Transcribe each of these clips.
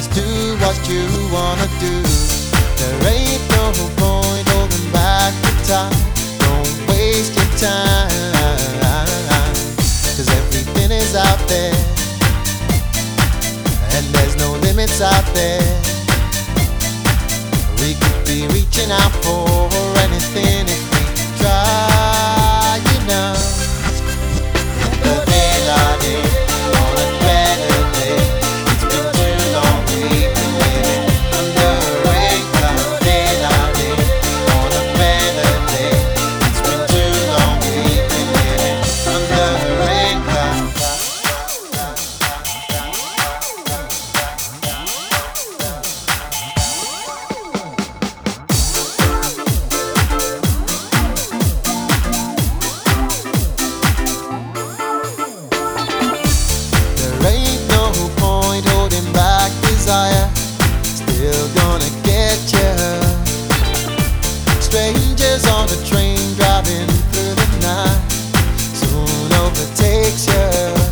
just do what you wanna do. There ain't no point holding back the time. Don't waste your time, 'cause everything is out there, and there's no limits out there. We could be reaching out for anything if we try, you know. The day on a better day. It's been too long we've been living under a rain cloud. Day on a better day. It's been too long we've been living under a rain cloud. Still gonna get you. Strangers on the train driving through the night soon overtakes you.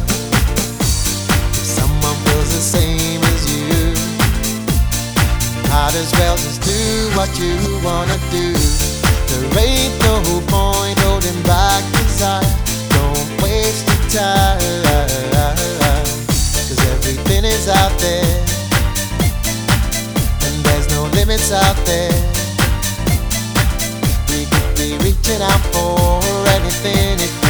If someone feels the same as you, might as well just do what you wanna do. There ain't no point holding back desire. Don't waste your time, 'cause everything is out there, limits out there. We could be reaching out for anything if